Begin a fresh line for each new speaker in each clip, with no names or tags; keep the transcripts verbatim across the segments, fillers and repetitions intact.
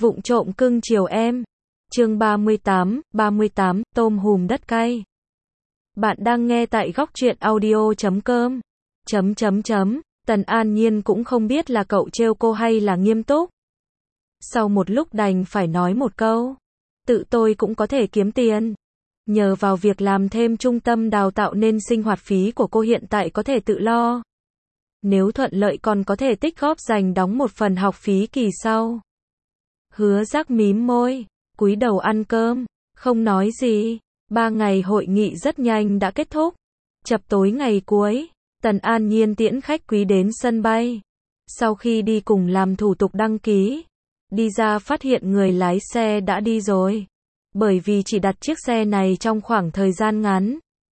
Vụng trộm cưng chiều em. Chương ba mươi tám, ba mươi tám, tôm hùm đất cay. Bạn đang nghe tại góc truyện audio chấm com. Chấm chấm chấm, Tần An Nhiên cũng không biết là cậu trêu cô hay là nghiêm túc. Sau một lúc đành phải nói một câu. Tự tôi cũng có thể kiếm tiền. Nhờ vào việc làm thêm trung tâm đào tạo nên sinh hoạt phí của cô hiện tại có thể tự lo. Nếu thuận lợi còn có thể tích góp dành đóng một phần học phí kỳ sau. Hứa Giác mím môi, cúi đầu ăn cơm, không nói gì. Ba ngày hội nghị rất nhanh đã kết thúc. Chập tối ngày cuối, Tần An Nhiên tiễn khách quý đến sân bay. Sau khi đi cùng làm thủ tục đăng ký, đi ra phát hiện người lái xe đã đi rồi. Bởi vì chỉ đặt chiếc xe này trong khoảng thời gian ngắn.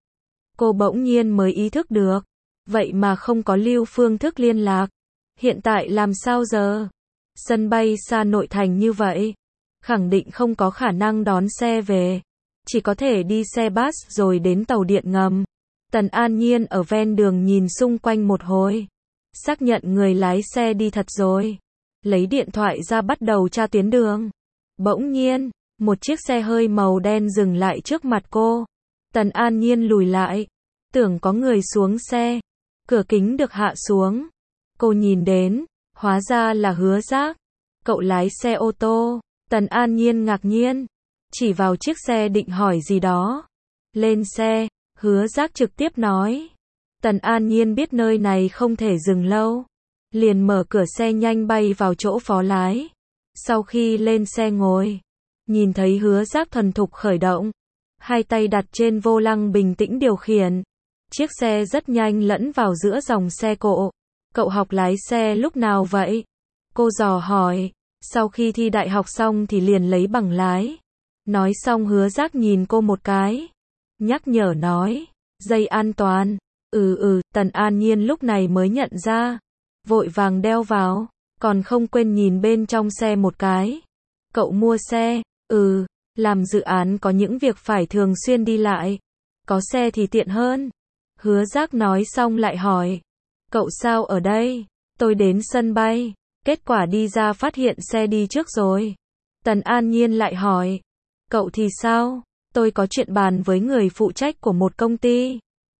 Cô bỗng nhiên mới ý thức được. Vậy mà không có lưu phương thức liên lạc. Hiện tại làm sao giờ? Sân bay xa nội thành như vậy. Khẳng định không có khả năng đón xe về. Chỉ có thể đi xe bus rồi đến tàu điện ngầm. Tần An Nhiên ở ven đường nhìn xung quanh một hồi. Xác nhận người lái xe đi thật rồi. Lấy điện thoại ra bắt đầu tra tuyến đường. Bỗng nhiên, một chiếc xe hơi màu đen dừng lại trước mặt cô. Tần An Nhiên lùi lại. Tưởng có người xuống xe. Cửa kính được hạ xuống. Cô nhìn đến, hóa ra là Hứa Giác. Cậu lái xe ô tô. Tần An Nhiên ngạc nhiên. Chỉ vào chiếc xe định hỏi gì đó. Lên xe, Hứa Giác trực tiếp nói. Tần An Nhiên biết nơi này không thể dừng lâu. Liền mở cửa xe nhanh bay vào chỗ phó lái. Sau khi lên xe ngồi, nhìn thấy Hứa Giác thuần thục khởi động. Hai tay đặt trên vô lăng bình tĩnh điều khiển. Chiếc xe rất nhanh lẫn vào giữa dòng xe cộ. Cậu học lái xe lúc nào vậy? Cô dò hỏi. Sau khi thi đại học xong thì liền lấy bằng lái. Nói xong Hứa Giác nhìn cô một cái. Nhắc nhở nói. Dây an toàn. Ừ ừ, Tần An Nhiên lúc này mới nhận ra. Vội vàng đeo vào. Còn không quên nhìn bên trong xe một cái. Cậu mua xe. Ừ, làm dự án có những việc phải thường xuyên đi lại. Có xe thì tiện hơn. Hứa Giác nói xong lại hỏi. Cậu sao ở đây? Tôi đến sân bay. Kết quả đi ra phát hiện xe đi trước rồi. Tần An Nhiên lại hỏi. Cậu thì sao? Tôi có chuyện bàn với người phụ trách của một công ty.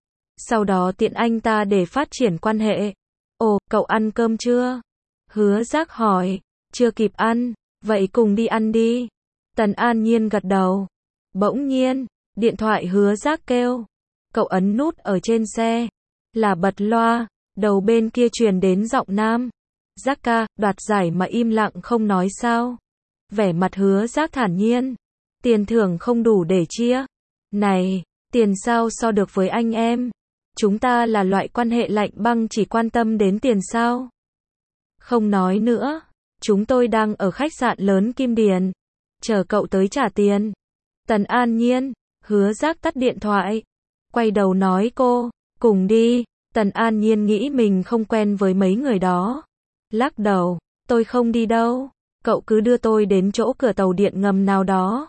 Sau đó tiện anh ta để phát triển quan hệ. Ồ, cậu ăn cơm chưa? Hứa Giác hỏi. Chưa kịp ăn. Vậy cùng đi ăn đi. Tần An Nhiên gật đầu. Bỗng nhiên, điện thoại Hứa Giác kêu. Cậu ấn nút ở trên xe. Là bật loa. Đầu bên kia truyền đến giọng nam. Giác ca, đoạt giải mà im lặng không nói sao. Vẻ mặt Hứa Giác thản nhiên. Tiền thưởng không đủ để chia. Này, tiền sao so được với anh em. Chúng ta là loại quan hệ lạnh băng chỉ quan tâm đến tiền sao. Không nói nữa. Chúng tôi đang ở khách sạn lớn Kim Điền. Chờ cậu tới trả tiền. Tần An Nhiên, Hứa Giác tắt điện thoại. Quay đầu nói cô, cùng đi. Tần An Nhiên nghĩ mình không quen với mấy người đó. Lắc đầu, tôi không đi đâu. Cậu cứ đưa tôi đến chỗ cửa tàu điện ngầm nào đó.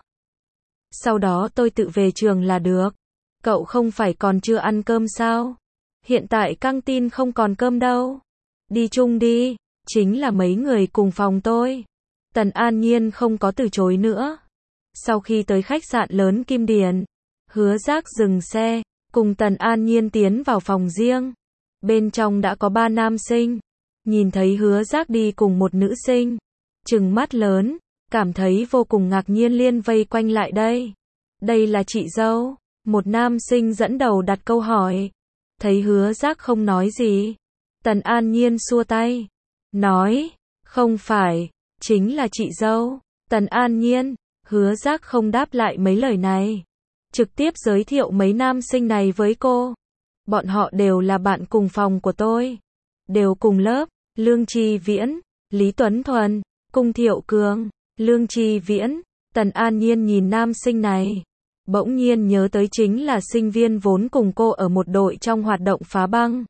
Sau đó tôi tự về trường là được. Cậu không phải còn chưa ăn cơm sao? Hiện tại căng tin không còn cơm đâu. Đi chung đi, chính là mấy người cùng phòng tôi. Tần An Nhiên không có từ chối nữa. Sau khi tới khách sạn lớn Kim Điền, Hứa Giác dừng xe, cùng Tần An Nhiên tiến vào phòng riêng. Bên trong đã có ba nam sinh. Nhìn thấy Hứa Giác đi cùng một nữ sinh. Trừng mắt lớn, cảm thấy vô cùng ngạc nhiên liên vây quanh lại đây. Đây là chị dâu. Một nam sinh dẫn đầu đặt câu hỏi. Thấy Hứa Giác không nói gì. Tần An Nhiên xua tay. Nói, không phải, chính là chị dâu. Tần An Nhiên, Hứa Giác không đáp lại mấy lời này. Trực tiếp giới thiệu mấy nam sinh này với cô. Bọn họ đều là bạn cùng phòng của tôi. Đều cùng lớp. Lương Tri Viễn, Lý Tuấn Thuần, Cung Thiệu Cường. Lương Tri Viễn. Tần An Nhiên nhìn nam sinh này. Bỗng nhiên nhớ tới chính là sinh viên vốn cùng cô ở một đội trong hoạt động phá băng.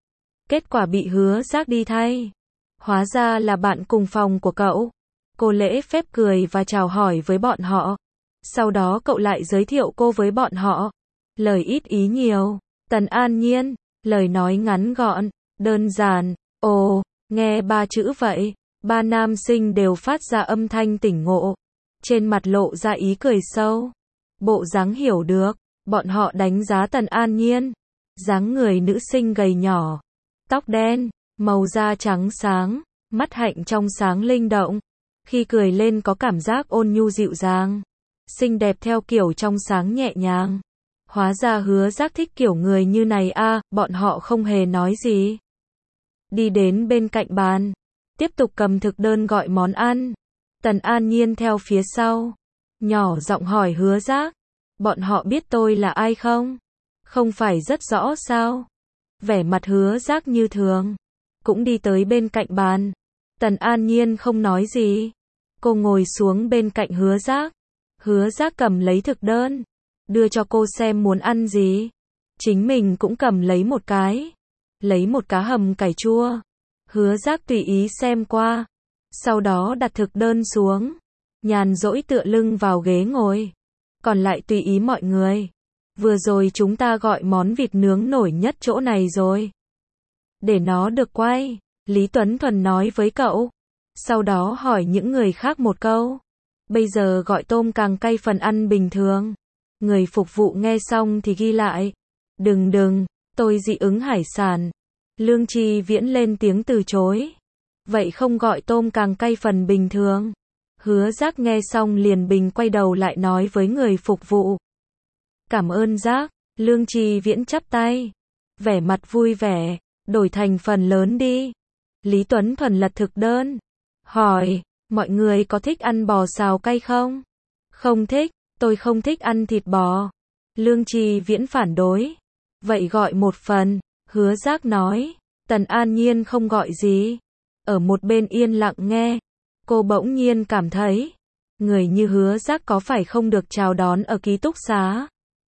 Kết quả bị Hứa Giác đi thay. Hóa ra là bạn cùng phòng của cậu. Cô lễ phép cười và chào hỏi với bọn họ. Sau đó cậu lại giới thiệu cô với bọn họ. Lời ít ý nhiều. Tần An Nhiên, lời nói ngắn gọn, đơn giản. Ồ, nghe ba chữ vậy. Ba nam sinh đều phát ra âm thanh tỉnh ngộ, trên mặt lộ ra ý cười sâu. Bộ dáng hiểu được, bọn họ đánh giá Tần An Nhiên. Dáng người nữ sinh gầy nhỏ, tóc đen, màu da trắng sáng, mắt hạnh trong sáng linh động. Khi cười lên có cảm giác ôn nhu dịu dàng, xinh đẹp theo kiểu trong sáng nhẹ nhàng. Hóa ra Hứa Giác thích kiểu người như này a, à, bọn họ không hề nói gì. Đi đến bên cạnh bàn, tiếp tục cầm thực đơn gọi món ăn. Tần An Nhiên theo phía sau, nhỏ giọng hỏi Hứa Giác, bọn họ biết tôi là ai không? Không phải rất rõ sao? Vẻ mặt Hứa Giác như thường, cũng đi tới bên cạnh bàn. Tần An Nhiên không nói gì. Cô ngồi xuống bên cạnh Hứa Giác. Hứa Giác cầm lấy thực đơn, đưa cho cô xem muốn ăn gì. Chính mình cũng cầm lấy một cái. Lấy một cá hầm cải chua. Hứa Giác tùy ý xem qua, sau đó đặt thực đơn xuống, nhàn rỗi tựa lưng vào ghế ngồi. Còn lại tùy ý mọi người. Vừa rồi chúng ta gọi món vịt nướng nổi nhất chỗ này rồi. Để nó được quay, Lý Tuấn Thuần nói với cậu. Sau đó hỏi những người khác một câu. Bây giờ gọi tôm càng cay phần ăn bình thường. Người phục vụ nghe xong thì ghi lại. Đừng đừng, tôi dị ứng hải sản. Lương Tri Viễn lên tiếng từ chối. Vậy không gọi tôm càng cay phần bình thường. Hứa Giác nghe xong liền bình quay đầu lại nói với người phục vụ. Cảm ơn Giác. Lương Tri Viễn chắp tay, vẻ mặt vui vẻ, đổi thành phần lớn đi. Lý Tuấn Thuần lật thực đơn, hỏi, mọi người có thích ăn bò xào cay không? Không thích, tôi không thích ăn thịt bò. Lương Tri Viễn phản đối. Vậy gọi một phần. Hứa Giác nói. Tần An Nhiên không gọi gì, ở một bên yên lặng nghe. Cô bỗng nhiên cảm thấy, người như Hứa Giác có phải không được chào đón ở ký túc xá.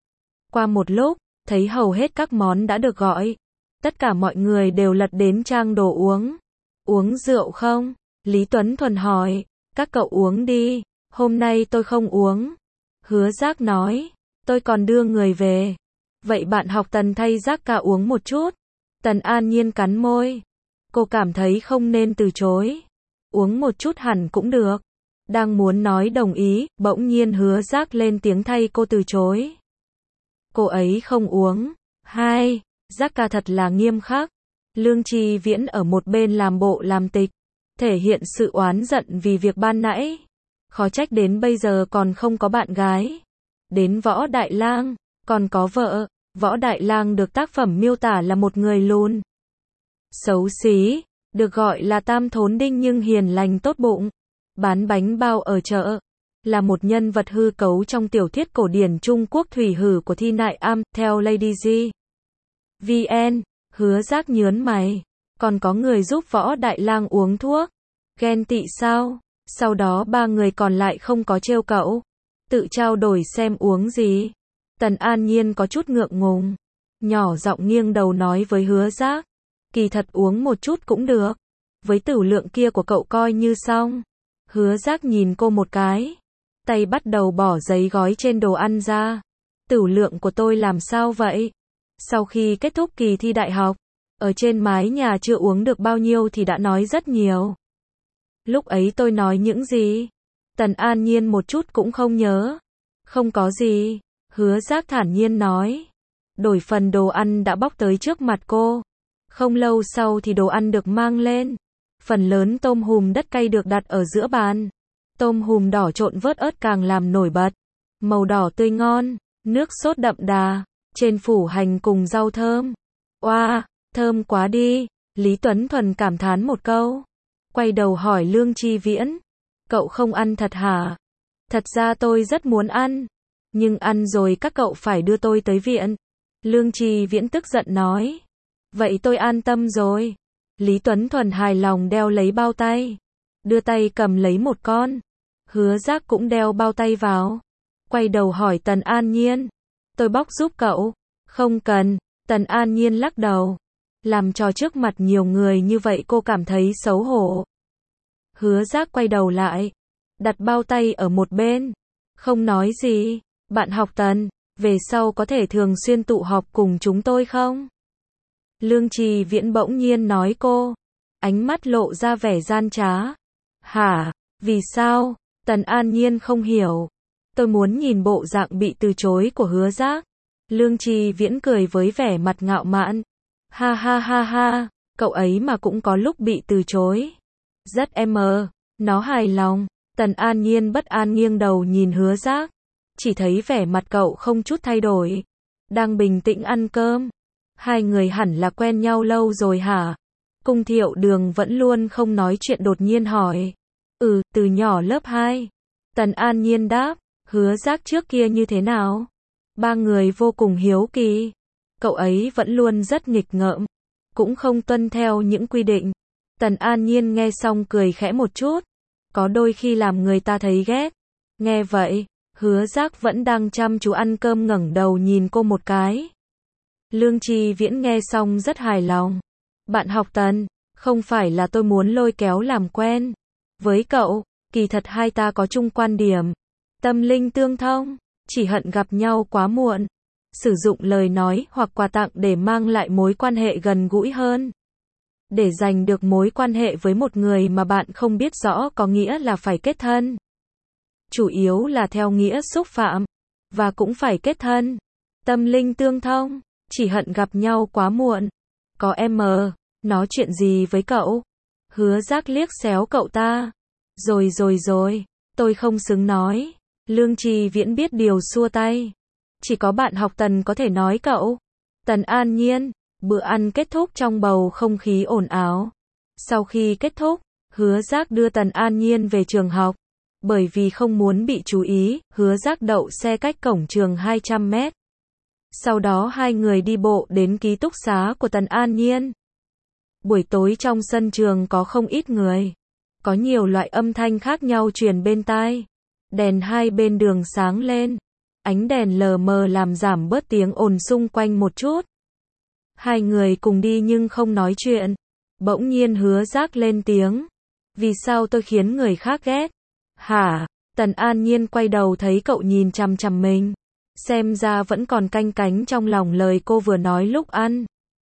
Qua một lúc, thấy hầu hết các món đã được gọi. Tất cả mọi người đều lật đến trang đồ uống. Uống rượu không? Lý Tuấn Thuần hỏi. Các cậu uống đi, hôm nay tôi không uống. Hứa Giác nói. Tôi còn đưa người về. Vậy bạn học Tần thay Giác ca uống một chút. Tần An Nhiên cắn môi. Cô cảm thấy không nên từ chối. Uống một chút hẳn cũng được. Đang muốn nói đồng ý, bỗng nhiên Hứa Giác lên tiếng thay cô từ chối. Cô ấy không uống. Hai, Giác ca thật là nghiêm khắc. Lương Tri Viễn ở một bên làm bộ làm tịch, thể hiện sự oán giận vì việc ban nãy. Khó trách đến bây giờ còn không có bạn gái. Đến Võ Đại Lang, còn có vợ. Võ Đại Lang được tác phẩm miêu tả là một người lùn, xấu xí, được gọi là tam thốn đinh nhưng hiền lành tốt bụng, bán bánh bao ở chợ, là một nhân vật hư cấu trong tiểu thuyết cổ điển Trung Quốc Thủy Hử của Thi Nại Am, theo Lady G. vê en. Hứa Giác nhớn mày, còn có người giúp Võ Đại Lang uống thuốc, ghen tị sao? Sau đó ba người còn lại không có trêu cậu, tự trao đổi xem uống gì. Tần An Nhiên có chút ngượng ngùng, nhỏ giọng nghiêng đầu nói với Hứa Giác, kỳ thật uống một chút cũng được, với tửu lượng kia của cậu coi như xong. Hứa Giác nhìn cô một cái, tay bắt đầu bỏ giấy gói trên đồ ăn ra. Tửu lượng của tôi làm sao vậy? Sau khi kết thúc kỳ thi đại học, ở trên mái nhà chưa uống được bao nhiêu thì đã nói rất nhiều. Lúc ấy tôi nói những gì? Tần An Nhiên một chút cũng không nhớ. Không có gì. Hứa Giác thản nhiên nói. Đổi phần đồ ăn đã bóc tới trước mặt cô. Không lâu sau thì đồ ăn được mang lên. Phần lớn tôm hùm đất cay được đặt ở giữa bàn. Tôm hùm đỏ trộn vớt ớt càng làm nổi bật. Màu đỏ tươi ngon, nước sốt đậm đà, trên phủ hành cùng rau thơm. Oa, wow, thơm quá đi. Lý Tuấn Thuần cảm thán một câu. Quay đầu hỏi Lương Tri Viễn. Cậu không ăn thật hả? Thật ra tôi rất muốn ăn. Nhưng ăn rồi các cậu phải đưa tôi tới viện. Lương Tri Viễn tức giận nói. Vậy tôi an tâm rồi. Lý Tuấn Thuần hài lòng đeo lấy bao tay. Đưa tay cầm lấy một con. Hứa Giác cũng đeo bao tay vào. Quay đầu hỏi Tần An Nhiên. Tôi bóc giúp cậu. Không cần. Tần An Nhiên lắc đầu. Làm trò trước mặt nhiều người như vậy cô cảm thấy xấu hổ. Hứa Giác quay đầu lại. Đặt bao tay ở một bên. Không nói gì. Bạn học Tần, về sau có thể thường xuyên tụ họp cùng chúng tôi không? Lương Tri Viễn bỗng nhiên nói cô. Ánh mắt lộ ra vẻ gian trá. Hả? Vì sao? Tần An Nhiên không hiểu. Tôi muốn nhìn bộ dạng bị từ chối của Hứa Giác. Lương Tri Viễn cười với vẻ mặt ngạo mạn. Ha ha ha ha, cậu ấy mà cũng có lúc bị từ chối. Rất em mờ, nó hài lòng. Tần An Nhiên bất an nghiêng đầu nhìn Hứa Giác. Chỉ thấy vẻ mặt cậu không chút thay đổi. Đang bình tĩnh ăn cơm. Hai người hẳn là quen nhau lâu rồi hả? Cung Thiệu Đường vẫn luôn không nói chuyện đột nhiên hỏi. Ừ, từ nhỏ lớp hai. Tần An Nhiên đáp. Hứa Giác trước kia như thế nào? Ba người vô cùng hiếu kỳ. Cậu ấy vẫn luôn rất nghịch ngợm. Cũng không tuân theo những quy định. Tần An Nhiên nghe xong cười khẽ một chút. Có đôi khi làm người ta thấy ghét. Nghe vậy, Hứa Giác vẫn đang chăm chú ăn cơm ngẩng đầu nhìn cô một cái. Lương Tri Viễn nghe xong rất hài lòng. Bạn học Tần, không phải là tôi muốn lôi kéo làm quen với cậu, kỳ thật hai ta có chung quan điểm. Tâm linh tương thông, chỉ hận gặp nhau quá muộn. Sử dụng lời nói hoặc quà tặng để mang lại mối quan hệ gần gũi hơn. Để giành được mối quan hệ với một người mà bạn không biết rõ có nghĩa là phải kết thân. Chủ yếu là theo nghĩa xúc phạm. Và cũng phải kết thân. Tâm linh tương thông, chỉ hận gặp nhau quá muộn. Có em mờ, nói chuyện gì với cậu? Hứa Giác liếc xéo cậu ta. Rồi rồi rồi, tôi không xứng nói. Lương Tri Viễn biết điều xua tay. Chỉ có bạn học Tần có thể nói cậu. Tần An Nhiên, bữa ăn kết thúc trong bầu không khí ồn ào. Sau khi kết thúc, Hứa Giác đưa Tần An Nhiên về trường học. Bởi vì không muốn bị chú ý, Hứa Giác đậu xe cách cổng trường hai trăm mét. Sau đó hai người đi bộ đến ký túc xá của Tần An Nhiên. Buổi tối trong sân trường có không ít người. Có nhiều loại âm thanh khác nhau truyền bên tai. Đèn hai bên đường sáng lên. Ánh đèn lờ mờ làm giảm bớt tiếng ồn xung quanh một chút. Hai người cùng đi nhưng không nói chuyện. Bỗng nhiên Hứa Giác lên tiếng. Vì sao tôi khiến người khác ghét? Hả? Tần An Nhiên quay đầu thấy cậu nhìn chằm chằm mình. Xem ra vẫn còn canh cánh trong lòng lời cô vừa nói lúc ăn.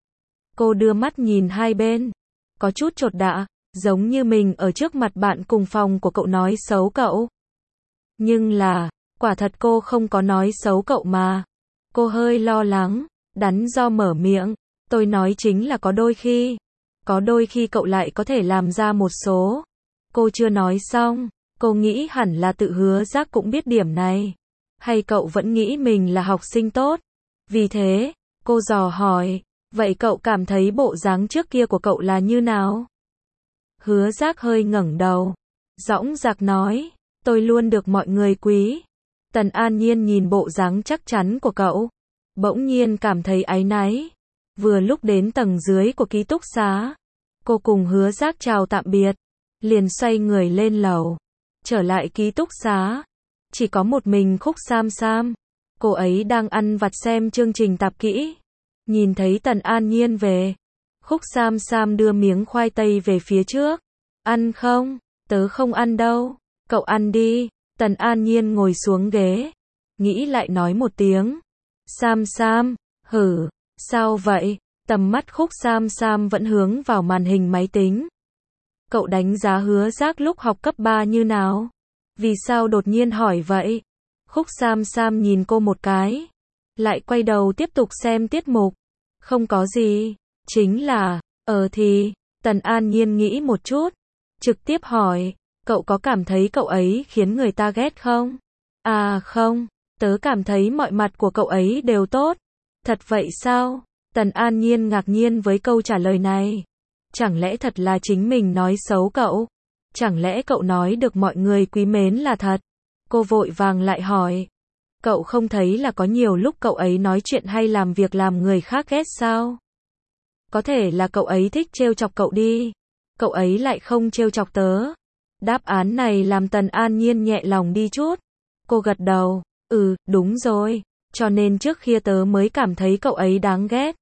Cô đưa mắt nhìn hai bên. Có chút chột dạ, giống như mình ở trước mặt bạn cùng phòng của cậu nói xấu cậu. Nhưng là, quả thật cô không có nói xấu cậu mà. Cô hơi lo lắng, đắn do mở miệng. Tôi nói chính là có đôi khi. Có đôi khi cậu lại có thể làm ra một số. Cô chưa nói xong. Cô nghĩ hẳn là tự Hứa Giác cũng biết điểm này. Hay cậu vẫn nghĩ mình là học sinh tốt? Vì thế, cô dò hỏi. Vậy cậu cảm thấy bộ dáng trước kia của cậu là như nào? Hứa Giác hơi ngẩng đầu. Dõng dạc nói. Tôi luôn được mọi người quý. Tần An Nhiên nhìn bộ dáng chắc chắn của cậu. Bỗng nhiên cảm thấy áy náy. Vừa lúc đến tầng dưới của ký túc xá. Cô cùng Hứa Giác chào tạm biệt. Liền xoay người lên lầu. Trở lại ký túc xá. Chỉ có một mình Khúc Sam Sam. Cô ấy đang ăn vặt xem chương trình tạp kỹ. Nhìn thấy Tần An Nhiên về. Khúc Sam Sam đưa miếng khoai tây về phía trước. Ăn không? Tớ không ăn đâu. Cậu ăn đi. Tần An Nhiên ngồi xuống ghế. Nghĩ lại nói một tiếng. Sam Sam, hử, sao vậy? Tầm mắt Khúc Sam Sam vẫn hướng vào màn hình máy tính. Cậu đánh giá Hứa Giác lúc học cấp ba như nào? Vì sao đột nhiên hỏi vậy? Khúc Sam Sam nhìn cô một cái. Lại quay đầu tiếp tục xem tiết mục. Không có gì. Chính là, ờ thì, Tần An Nhiên nghĩ một chút. Trực tiếp hỏi, cậu có cảm thấy cậu ấy khiến người ta ghét không? À không, tớ cảm thấy mọi mặt của cậu ấy đều tốt. Thật vậy sao? Tần An Nhiên ngạc nhiên với câu trả lời này. Chẳng lẽ thật là chính mình nói xấu cậu? Chẳng lẽ cậu nói được mọi người quý mến là thật? Cô vội vàng lại hỏi. Cậu không thấy là có nhiều lúc cậu ấy nói chuyện hay làm việc làm người khác ghét sao? Có thể là cậu ấy thích trêu chọc cậu đi. Cậu ấy lại không trêu chọc tớ. Đáp án này làm Tần An Nhiên nhẹ lòng đi chút. Cô gật đầu. Ừ, đúng rồi. Cho nên trước kia tớ mới cảm thấy cậu ấy đáng ghét.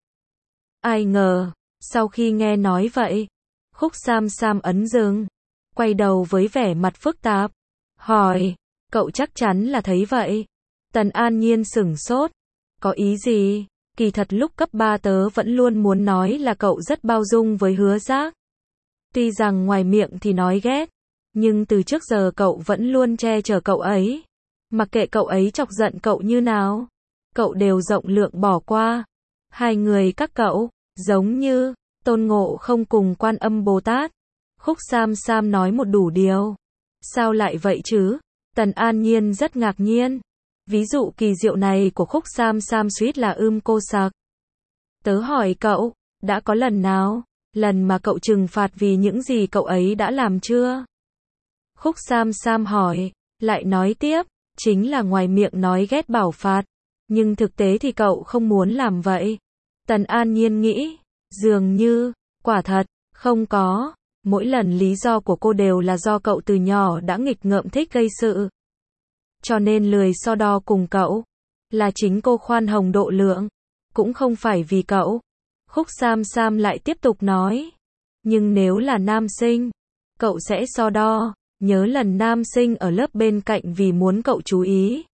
Ai ngờ, sau khi nghe nói vậy, Khúc Sam Sam ấn dừng. Quay đầu với vẻ mặt phức tạp. Hỏi, cậu chắc chắn là thấy vậy. Tần An Nhiên sửng sốt. Có ý gì? Kỳ thật lúc cấp ba tớ vẫn luôn muốn nói là cậu rất bao dung với Hứa Giác. Tuy rằng ngoài miệng thì nói ghét, Nhưng từ trước giờ cậu vẫn luôn che chở cậu ấy. Mặc kệ cậu ấy chọc giận cậu như nào, cậu đều rộng lượng bỏ qua. Hai người các cậu, giống như Tôn Ngộ Không cùng Quan Âm Bồ Tát. Khúc Sam Sam nói một đủ điều. Sao lại vậy chứ? Tần An Nhiên rất ngạc nhiên. Ví dụ kỳ diệu này của Khúc Sam Sam suýt là ưm cô sặc. Tớ hỏi cậu, đã có lần nào, lần mà cậu trừng phạt vì những gì cậu ấy đã làm chưa? Khúc Sam Sam hỏi, lại nói tiếp, chính là ngoài miệng nói ghét bảo phạt, nhưng thực tế thì cậu không muốn làm vậy. Tần An Nhiên nghĩ, dường như, quả thật, không có. Mỗi lần lý do của cô đều là do cậu từ nhỏ đã nghịch ngợm thích gây sự. Cho nên lười so đo cùng cậu. Là chính cô khoan hồng độ lượng. Cũng không phải vì cậu. Khúc Sam Sam lại tiếp tục nói. Nhưng nếu là nam sinh, cậu sẽ so đo. Nhớ lần nam sinh ở lớp bên cạnh vì muốn cậu chú ý,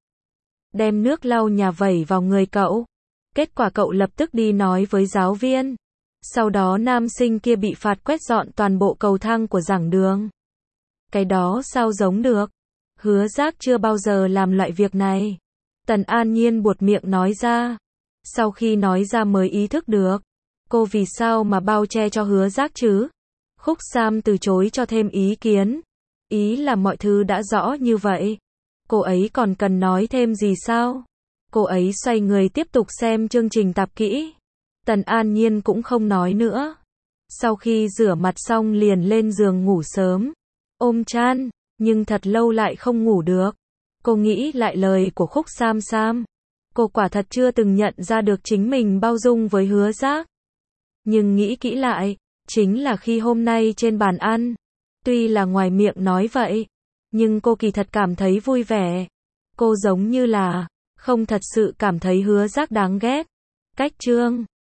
đem nước lau nhà vẩy vào người cậu. Kết quả cậu lập tức đi nói với giáo viên. Sau đó nam sinh kia bị phạt quét dọn toàn bộ cầu thang của giảng đường. Cái đó sao giống được? Hứa Giác chưa bao giờ làm loại việc này. Tần An Nhiên buột miệng nói ra. Sau khi nói ra mới ý thức được. Cô vì sao mà bao che cho Hứa Giác chứ? Khúc Sam từ chối cho thêm ý kiến. Ý là mọi thứ đã rõ như vậy. Cô ấy còn cần nói thêm gì sao? Cô ấy xoay người tiếp tục xem chương trình tạp kỹ. Tần An Nhiên cũng không nói nữa. Sau khi rửa mặt xong liền lên giường ngủ sớm. Ôm chăn, nhưng thật lâu lại không ngủ được. Cô nghĩ lại lời của Khúc Sam Sam. Cô quả thật chưa từng nhận ra được chính mình bao dung với Hứa Giác. Nhưng nghĩ kỹ lại, chính là khi hôm nay trên bàn ăn. Tuy là ngoài miệng nói vậy, nhưng cô kỳ thật cảm thấy vui vẻ. Cô giống như là không thật sự cảm thấy Hứa Giác đáng ghét. Cách chương